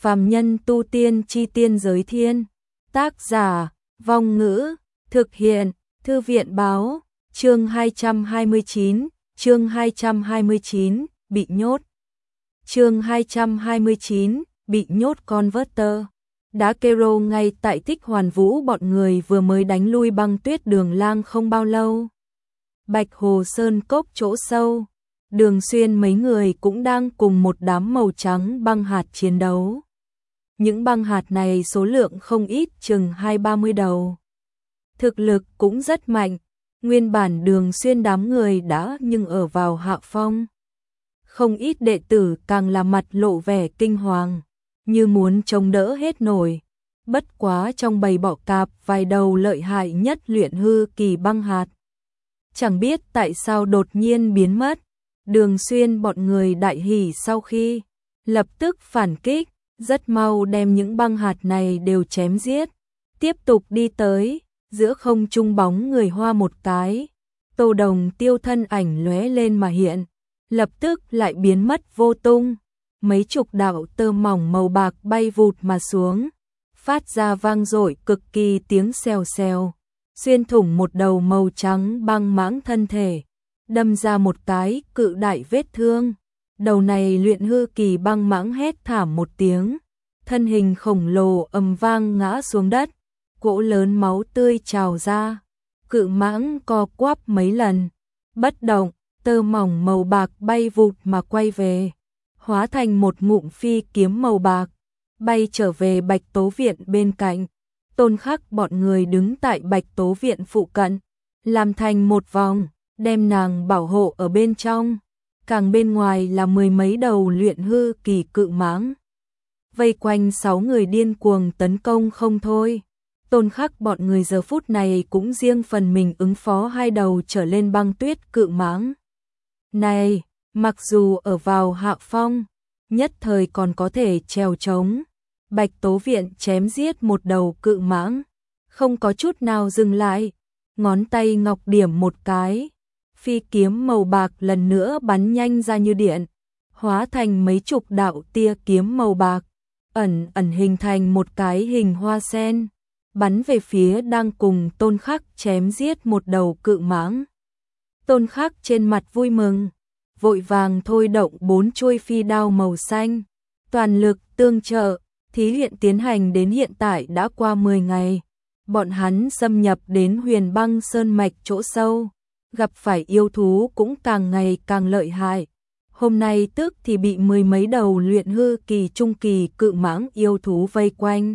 Phàm nhân tu tiên chi tiên giới thiên. Tác giả, Vong Ngữ, thực hiện, Thư viện báo, chương 229, bị nhốt. Chương 229, bị nhốt Converter. Đá Kero ngay tại Tích Hoàn Vũ bọn người vừa mới đánh lui Băng Tuyết Đường Lang không bao lâu. Bạch Hồ Sơn cốc chỗ sâu, Đường Xuyên mấy người cũng đang cùng một đám màu trắng băng hạt chiến đấu. Những băng hạt này số lượng không ít, chừng 20-30 đầu. Thực lực cũng rất mạnh, nguyên bản Đường Xuyên đám người đã nhưng ở vào hạ phong. Không ít đệ tử càng là mặt lộ vẻ kinh hoàng, như muốn chống đỡ hết nổi. Bất quá trong bầy bọ cạp vài đầu lợi hại nhất luyện hư kỳ băng hạt. Chẳng biết tại sao đột nhiên biến mất. Đường Xuyên bọn người đại hỉ sau khi lập tức phản kích, rất mau đem những băng hạt này đều chém giết. Tiếp tục đi tới, giữa không trung bóng người hoa một cái. Tô Đồng Tiêu thân ảnh lóe lên mà hiện, lập tức lại biến mất vô tung. Mấy chục đạo tơ mỏng màu bạc bay vụt mà xuống, phát ra vang dội cực kỳ tiếng xèo xèo, xuyên thủng một đầu màu trắng băng mãng thân thể, đâm ra một cái cự đại vết thương. Đầu này luyện hư kỳ băng mãng hét thảm một tiếng, thân hình khổng lồ ầm vang ngã xuống đất, cỗ lớn máu tươi trào ra. Cự mãng co quắp mấy lần, bất động, tơ mỏng màu bạc bay vụt mà quay về, hóa thành một ngụm phi kiếm màu bạc, bay trở về Bạch Tố Viện bên cạnh. Tôn Khắc bọn người đứng tại Bạch Tố Viện phụ cận, làm thành một vòng, đem nàng bảo hộ ở bên trong. Càng bên ngoài là mười mấy đầu luyện hư kỳ cự mãng, vây quanh 6 người điên cuồng tấn công không thôi. Tôn Khắc bọn người giờ phút này cũng riêng phần mình ứng phó 2 đầu trở lên băng tuyết cự mãng. Này, mặc dù ở vào hạ phong, nhất thời còn có thể trèo trống. Bạch Tố Viện chém giết một đầu cự mãng, không có chút nào dừng lại, ngón tay ngọc điểm một cái, phi kiếm màu bạc lần nữa bắn nhanh ra như điện, hóa thành mấy chục đạo tia kiếm màu bạc, ẩn hình thành một cái hình hoa sen, bắn về phía đang cùng Tôn Khắc chém giết một đầu cự mãng. Tôn Khắc trên mặt vui mừng, vội vàng thôi động 4 chuôi phi đao màu xanh, toàn lực tương trợ. Thí luyện tiến hành đến hiện tại đã qua 10 ngày, bọn hắn xâm nhập đến Huyền Băng Sơn mạch chỗ sâu, gặp phải yêu thú cũng càng ngày càng lợi hại. Hôm nay tức thì bị mười mấy đầu luyện hư kỳ trung kỳ cự mãng yêu thú vây quanh.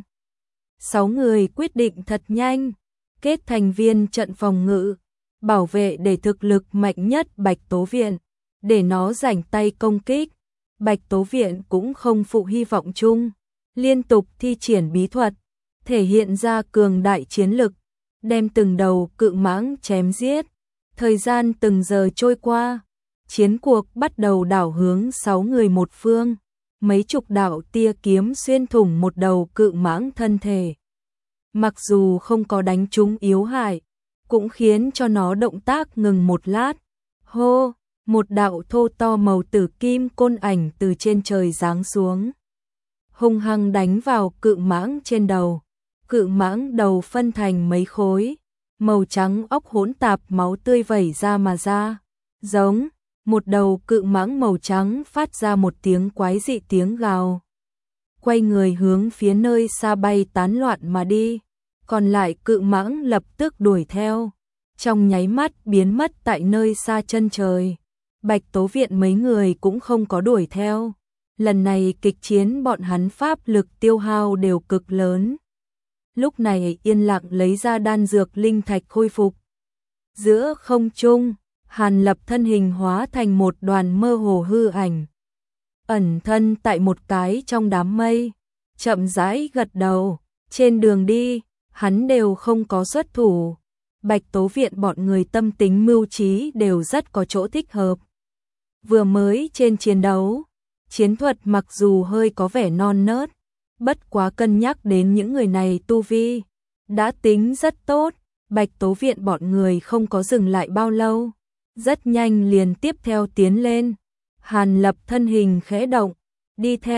6 người quyết định thật nhanh, kết thành viên trận phòng ngự, bảo vệ để thực lực mạnh nhất Bạch Tố Viện, để nó rảnh tay công kích. Bạch Tố Viện cũng không phụ hy vọng chung, liên tục thi triển bí thuật, thể hiện ra cường đại chiến lực, đem từng đầu cự mãng chém giết. Thời gian từng giờ trôi qua, chiến cuộc bắt đầu đảo hướng 6 người một phương, mấy chục đạo tia kiếm xuyên thủng một đầu cự mãng thân thể. Mặc dù không có đánh trúng yếu hại, cũng khiến cho nó động tác ngừng một lát. Hô, một đạo thô to màu tử kim côn ảnh từ trên trời giáng xuống, hung hăng đánh vào cự mãng trên đầu. Cự mãng đầu phân thành mấy khối, màu trắng óc hỗn tạp máu tươi vẩy ra mà ra. Giống, một đầu cự mãng màu trắng phát ra một tiếng quái dị tiếng gào, quay người hướng phía nơi xa bay tán loạn mà đi. Còn lại cự mãng lập tức đuổi theo, trong nháy mắt biến mất tại nơi xa chân trời. Bạch Tố Viện mấy người cũng không có đuổi theo. Lần này kịch chiến bọn hắn pháp lực tiêu hao đều cực lớn. Lúc này yên lặng lấy ra đan dược linh thạch khôi phục. Giữa không trung, Hàn Lập thân hình hóa thành một đoàn mơ hồ hư ảnh, ẩn thân tại một cái trong đám mây, chậm rãi gật đầu. Trên đường đi, hắn đều không có xuất thủ. Bạch Tố Viện bọn người tâm tính mưu trí đều rất có chỗ thích hợp. Vừa mới trên chiến đấu, chiến thuật mặc dù hơi có vẻ non nớt, bất quá cân nhắc đến những người này tu vi đã tính rất tốt. Bạch Tố Viện bọn người không có dừng lại bao lâu, rất nhanh liền tiếp theo tiến lên. Hàn Lập thân hình khẽ động, đi theo,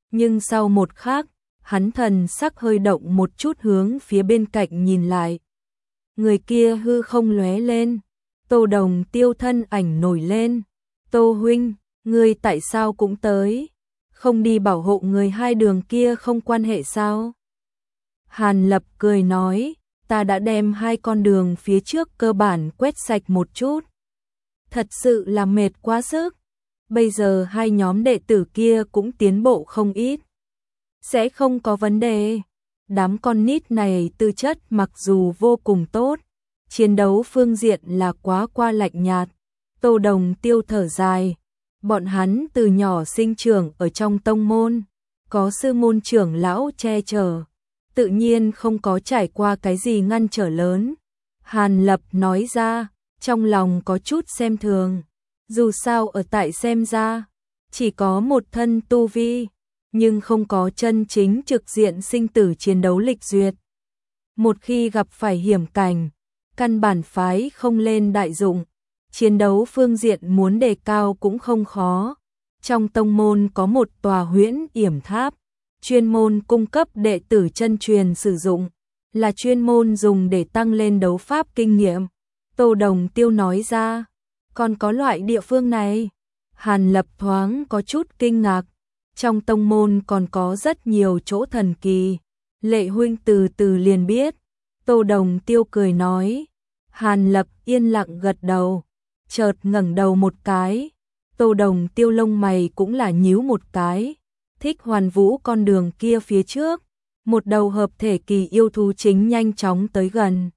Nhưng sau một khắc, hắn thần sắc hơi động một chút hướng phía bên cạnh nhìn lại. Người kia hư không lóe lên, Tô Đồng Tiêu thân ảnh nổi lên. Tô huynh, ngươi tại sao cũng tới? Không đi bảo hộ người hai đường kia không quan hệ sao? Hàn Lập cười nói, ta đã đem hai con đường phía trước cơ bản quét sạch một chút. Thật sự là mệt quá sức. Bây giờ hai nhóm đệ tử kia cũng tiến bộ không ít. Sẽ không có vấn đề. Đám con nít này tư chất mặc dù vô cùng tốt, chiến đấu phương diện là quá qua lạnh nhạt. Tô Đồng Tiêu thở dài. Bọn hắn từ nhỏ sinh trưởng ở trong tông môn, có sư môn trưởng lão che chở, tự nhiên không có trải qua cái gì ngăn trở lớn. Hàn Lập nói ra, trong lòng có chút xem thường. Dù sao ở tại xem ra, chỉ có một thân tu vi, nhưng không có chân chính trực diện sinh tử chiến đấu lịch duyệt. Một khi gặp phải hiểm cảnh, căn bản phái không lên đại dụng. Chiến đấu phương diện muốn đề cao cũng không khó. Trong tông môn có một tòa huyễn yểm tháp, chuyên môn cung cấp đệ tử chân truyền sử dụng, là chuyên môn dùng để tăng lên đấu pháp kinh nghiệm. Tô Đồng Tiêu nói ra, còn có loại địa phương này. Hàn Lập thoáng có chút kinh ngạc, trong tông môn còn có rất nhiều chỗ thần kỳ. Lệ huynh từ từ liền biết. Tô Đồng Tiêu cười nói. Hàn Lập yên lặng gật đầu, chợt ngẩng đầu một cái. Tô Đồng Tiêu lông mày cũng là nhíu một cái. Thích Hoàn Vũ con đường kia phía trước, một đầu hợp thể kỳ yêu thú chính nhanh chóng tới gần.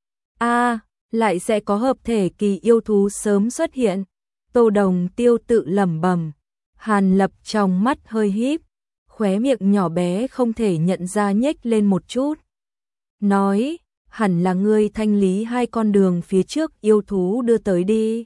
Lại sẽ có hợp thể kỳ yêu thú sớm xuất hiện. Tô Đồng Tiêu tự lẩm bẩm. Hàn Lập trong mắt hơi híp, khóe miệng nhỏ bé không thể nhận ra nhếch lên một chút. Nói, hẳn là ngươi thanh lý hai con đường phía trước yêu thú đưa tới đi.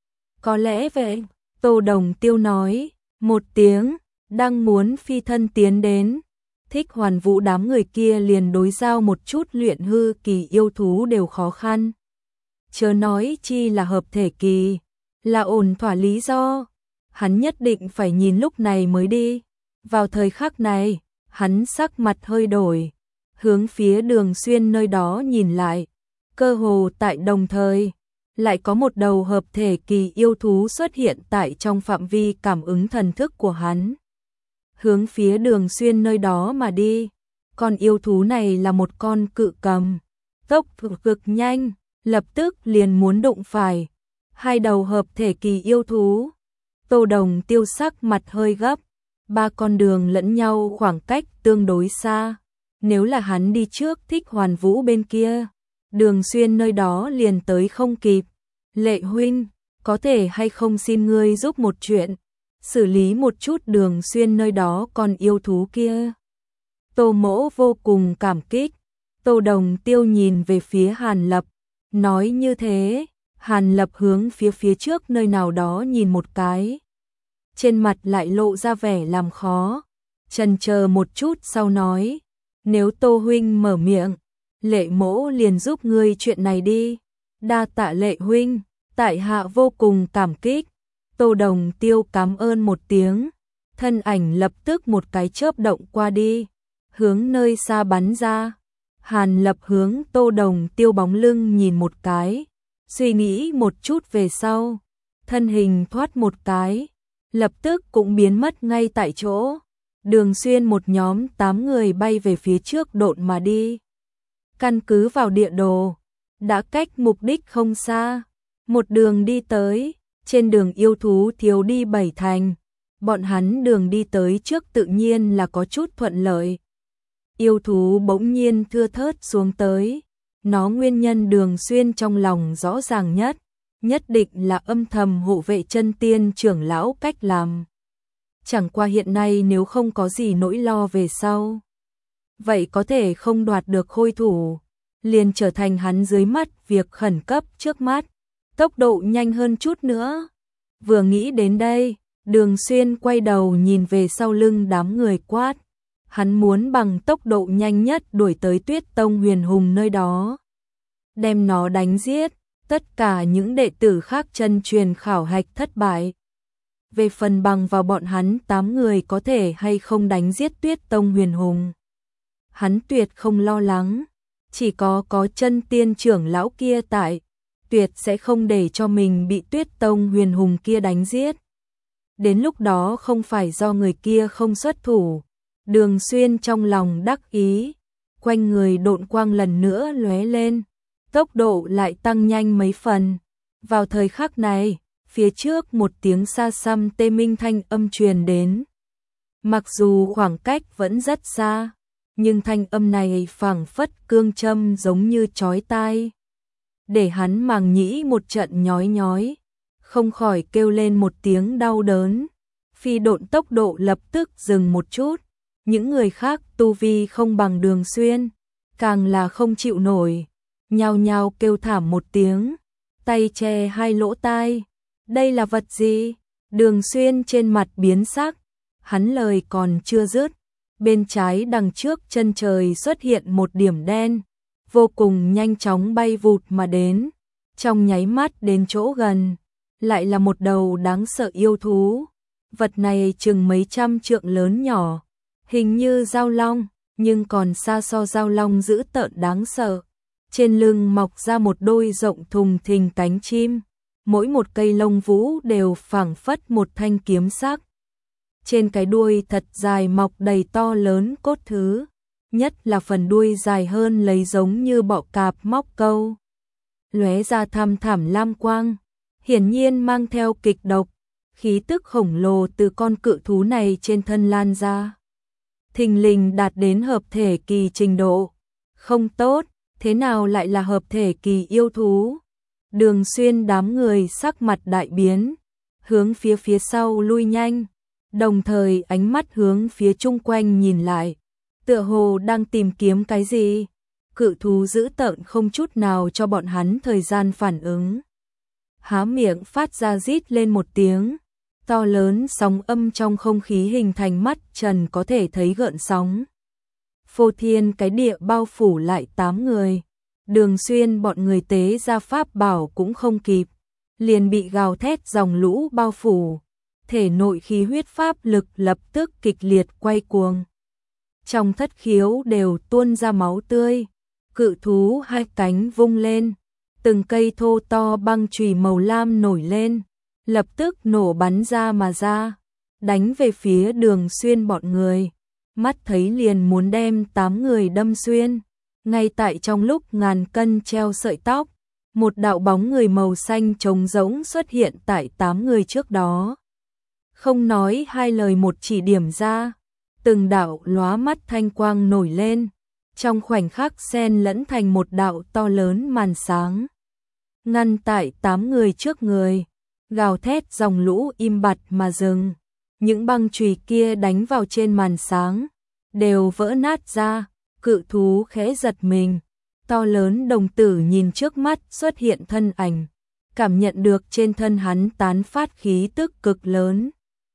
Có lẽ vậy, Tô Đồng Tiêu nói, một tiếng, đang muốn phi thân tiến đến. Thích Hoàn Vũ đám người kia liền đối giao một chút luyện hư kỳ yêu thú đều khó khăn. Chớ nói chi là hợp thể kỳ, là ổn thỏa lý do. Hắn nhất định phải nhìn lúc này mới đi. Vào thời khắc này, hắn sắc mặt hơi đổi, hướng phía Đường Xuyên nơi đó nhìn lại. Cơ hồ tại đồng thời, lại có một đầu hợp thể kỳ yêu thú xuất hiện tại trong phạm vi cảm ứng thần thức của hắn. Hướng phía Đường Xuyên nơi đó mà đi. Con yêu thú này là một con cự cầm, tốc độ cực nhanh, lập tức liền muốn đụng phải. Hai đầu hợp thể kỳ yêu thú. Tô Đồng Tiêu sắc mặt hơi gấp, ba con đường lẫn nhau khoảng cách tương đối xa. Nếu là hắn đi trước Thích Hoàn Vũ bên kia, Đường Xuyên nơi đó liền tới không kịp. Lệ huynh, có thể hay không xin ngươi giúp một chuyện, xử lý một chút Đường Xuyên nơi đó con yêu thú kia. Tô Mỗ vô cùng cảm kích. Tô Đồng Tiêu nhìn về phía Hàn Lập, nói như thế. Hàn Lập hướng phía trước nơi nào đó nhìn một cái. Trên mặt lại lộ ra vẻ làm khó. Chần chờ một chút sau nói. Nếu Tô huynh mở miệng, Lệ mỗ liền giúp ngươi chuyện này đi. Đa tạ Lệ huynh, tại hạ vô cùng cảm kích. Tô Đồng Tiêu cảm ơn một tiếng. Thân ảnh lập tức một cái chớp động qua đi, hướng nơi xa bắn ra. Hàn Lập hướng Tô Đồng Tiêu bóng lưng nhìn một cái, suy nghĩ một chút về sau, thân hình thoát một cái, lập tức cũng biến mất ngay tại chỗ. Đường Xuyên một nhóm 8 người bay về phía trước độn mà đi. Căn cứ vào địa đồ, đã cách mục đích không xa, một đường đi tới, trên đường yêu thú thiếu đi 7 thành. Bọn hắn đường đi tới trước tự nhiên là có chút thuận lợi. Yêu thú bỗng nhiên thưa thớt xuống tới. Nó nguyên nhân Đường Xuyên trong lòng rõ ràng nhất định là âm thầm hộ vệ chân tiên trưởng lão cách làm. Chẳng qua hiện nay nếu không có gì nỗi lo về sau, vậy có thể không đoạt được khôi thủ, liền trở thành hắn dưới mắt việc khẩn cấp trước mắt, tốc độ nhanh hơn chút nữa. Vừa nghĩ đến đây, Đường Xuyên quay đầu nhìn về sau lưng đám người quát. Hắn muốn bằng tốc độ nhanh nhất đuổi tới Tuyết Tông Huyền Hùng nơi đó, đem nó đánh giết. Tất cả những đệ tử khác chân truyền khảo hạch thất bại, Về phần bằng vào bọn hắn 8 người có thể hay không đánh giết Tuyết Tông Huyền Hùng, hắn tuyệt không lo lắng, chỉ có chân tiên trưởng lão kia tại, tuyệt sẽ không để cho mình bị Tuyết Tông Huyền Hùng kia đánh giết. Đến lúc đó không phải do người kia không xuất thủ. Đường Xuyên trong lòng đắc ý, quanh người độn quang lần nữa lóe lên, tốc độ lại tăng nhanh mấy phần. Vào thời khắc này, phía trước một tiếng xa xăm tê minh thanh âm truyền đến. Mặc dù khoảng cách vẫn rất xa, nhưng thanh âm này phảng phất cương châm giống như chói tai, để hắn màng nhĩ một trận nhói nhói, không khỏi kêu lên một tiếng đau đớn. Phi độn tốc độ lập tức dừng một chút, những người khác tu vi không bằng Đường Xuyên, càng là không chịu nổi, nhao nhao kêu thảm một tiếng, tay che hai lỗ tai. Đây là vật gì? Đường Xuyên trên mặt biến sắc, hắn lời còn chưa dứt, bên trái đằng trước chân trời xuất hiện một điểm đen, vô cùng nhanh chóng bay vụt mà đến, trong nháy mắt đến chỗ gần, lại là một đầu đáng sợ yêu thú. Vật này chừng mấy trăm trượng lớn nhỏ, hình như dao long, nhưng còn xa so dao long dữ tợn đáng sợ. Trên lưng mọc ra một đôi rộng thùng thình cánh chim, mỗi một cây lông vũ đều phảng phất một thanh kiếm sắc. Trên cái đuôi thật dài mọc đầy to lớn cốt thứ, nhất là phần đuôi dài hơn lấy giống như bọ cạp móc câu, lóe ra thăm thẳm lam quang, hiển nhiên mang theo kịch độc. Khí tức khổng lồ từ con cự thú này trên thân lan ra, thình lình đạt đến hợp thể kỳ trình độ. Không tốt, thế nào lại là hợp thể kỳ yêu thú? Đường Xuyên đám người sắc mặt đại biến, hướng phía sau lui nhanh, đồng thời ánh mắt hướng phía chung quanh nhìn lại, tựa hồ đang tìm kiếm cái gì. Cự thú dữ tợn không chút nào cho bọn hắn thời gian phản ứng, há miệng phát ra rít lên một tiếng, to lớn sóng âm trong không khí hình thành mắt trần có thể thấy gợn sóng. Phô thiên cái địa bao phủ lại 8 người. Đường Xuyên bọn người tế ra pháp bảo cũng không kịp, liền bị gào thét dòng lũ bao phủ, thể nội khí huyết pháp lực lập tức kịch liệt quay cuồng. Trong thất khiếu đều tuôn ra máu tươi, cự thú hai cánh vung lên, từng cây thô to băng chùy màu lam nổi lên, lập tức nổ bắn ra mà ra, đánh về phía Đường Xuyên bọn người, mắt thấy liền muốn đem 8 người đâm xuyên. Ngay tại trong lúc ngàn cân treo sợi tóc, một đạo bóng người màu xanh trống rỗng xuất hiện tại 8 người trước đó. Không nói hai lời một chỉ điểm ra, từng đạo lóa mắt thanh quang nổi lên, trong khoảnh khắc xen lẫn thành một đạo to lớn màn sáng, ngăn tại 8 người trước người. Gào thét dòng lũ im bặt mà dừng, những băng chùy kia đánh vào trên màn sáng, đều vỡ nát ra. Cự thú khẽ giật mình, to lớn đồng tử nhìn trước mắt xuất hiện thân ảnh, cảm nhận được trên thân hắn tán phát khí tức cực lớn.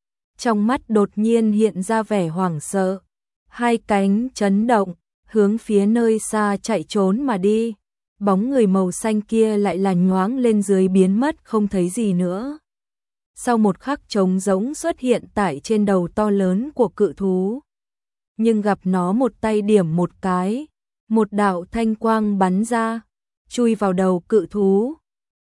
Trong mắt đột nhiên hiện ra vẻ hoảng sợ, hai cánh chấn động, hướng phía nơi xa chạy trốn mà đi. Bóng người màu xanh kia lại là nhoáng lên dưới biến mất không thấy gì nữa. Sau một khắc trống rỗng xuất hiện tại trên đầu to lớn của cự thú. Nhưng gặp nó một tay điểm một cái, một đạo thanh quang bắn ra, chui vào đầu cự thú.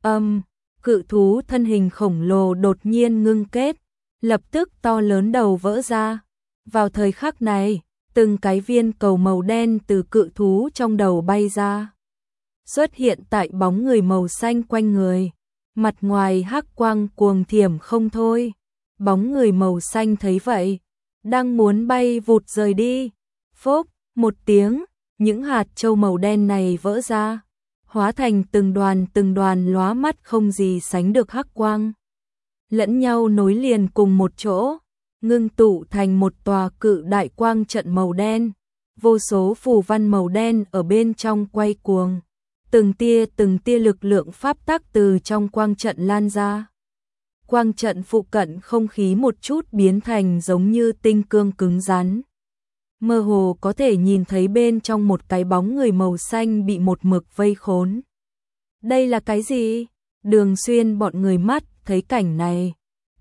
Cự thú thân hình khổng lồ đột nhiên ngưng kết, lập tức to lớn đầu vỡ ra. Vào thời khắc này, từng cái viên cầu màu đen từ cự thú trong đầu bay ra, xuất hiện tại bóng người màu xanh quanh người, mặt ngoài hắc quang cuồng thiểm không thôi. Bóng người màu xanh thấy vậy, đang muốn bay vụt rời đi. Phốc, một tiếng, những hạt châu màu đen này vỡ ra, hóa thành từng đoàn lóa mắt không gì sánh được hắc quang, lẫn nhau nối liền cùng một chỗ, ngưng tụ thành một tòa cự đại quang trận màu đen. Vô số phù văn màu đen ở bên trong quay cuồng, từng tia lực lượng pháp tắc từ trong quang trận lan ra. Quang trận phụ cận không khí một chút biến thành giống như tinh cương cứng rắn. Mơ hồ có thể nhìn thấy bên trong một cái bóng người màu xanh bị một mực vây khốn. Đây là cái gì? Đường Xuyên bọn người mắt thấy cảnh này,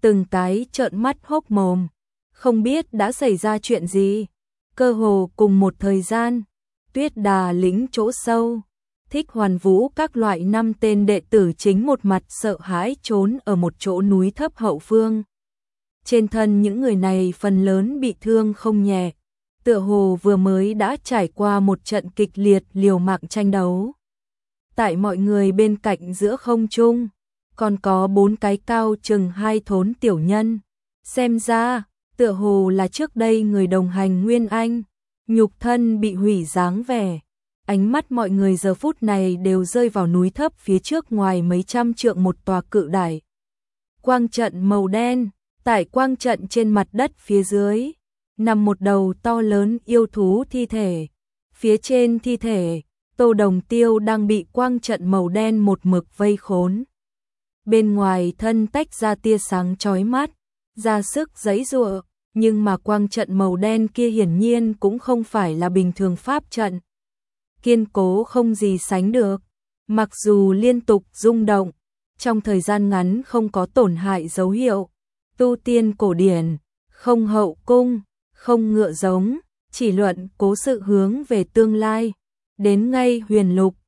từng cái trợn mắt hốc mồm, không biết đã xảy ra chuyện gì. Cơ hồ cùng một thời gian, Tuyết Đà lĩnh chỗ sâu, Thích Hoàn Vũ các loại 5 tên đệ tử chính một mặt sợ hãi trốn ở một chỗ núi thấp hậu phương. Trên thân những người này phần lớn bị thương không nhẹ, tựa hồ vừa mới đã trải qua một trận kịch liệt liều mạng tranh đấu. Tại mọi người bên cạnh giữa không trung, còn có 4 cái cao chừng 2 thốn tiểu nhân. Xem ra, tựa hồ là trước đây người đồng hành Nguyên Anh, nhục thân bị hủy dáng vẻ. Ánh mắt mọi người giờ phút này đều rơi vào núi thấp phía trước ngoài mấy trăm trượng một tòa cự đại quang trận màu đen. Tại quang trận trên mặt đất phía dưới, nằm một đầu to lớn yêu thú thi thể. Phía trên thi thể, Tô Đồng Tiêu đang bị quang trận màu đen một mực vây khốn. Bên ngoài thân tách ra tia sáng chói mắt, ra sức giãy giụa, nhưng mà quang trận màu đen kia hiển nhiên cũng không phải là bình thường pháp trận. Kiên cố không gì sánh được, mặc dù liên tục rung động, trong thời gian ngắn không có tổn hại dấu hiệu. Tu tiên cổ điển, không hậu cung, không ngựa giống, chỉ luận cố sự hướng về tương lai. Đến ngay huyền lục,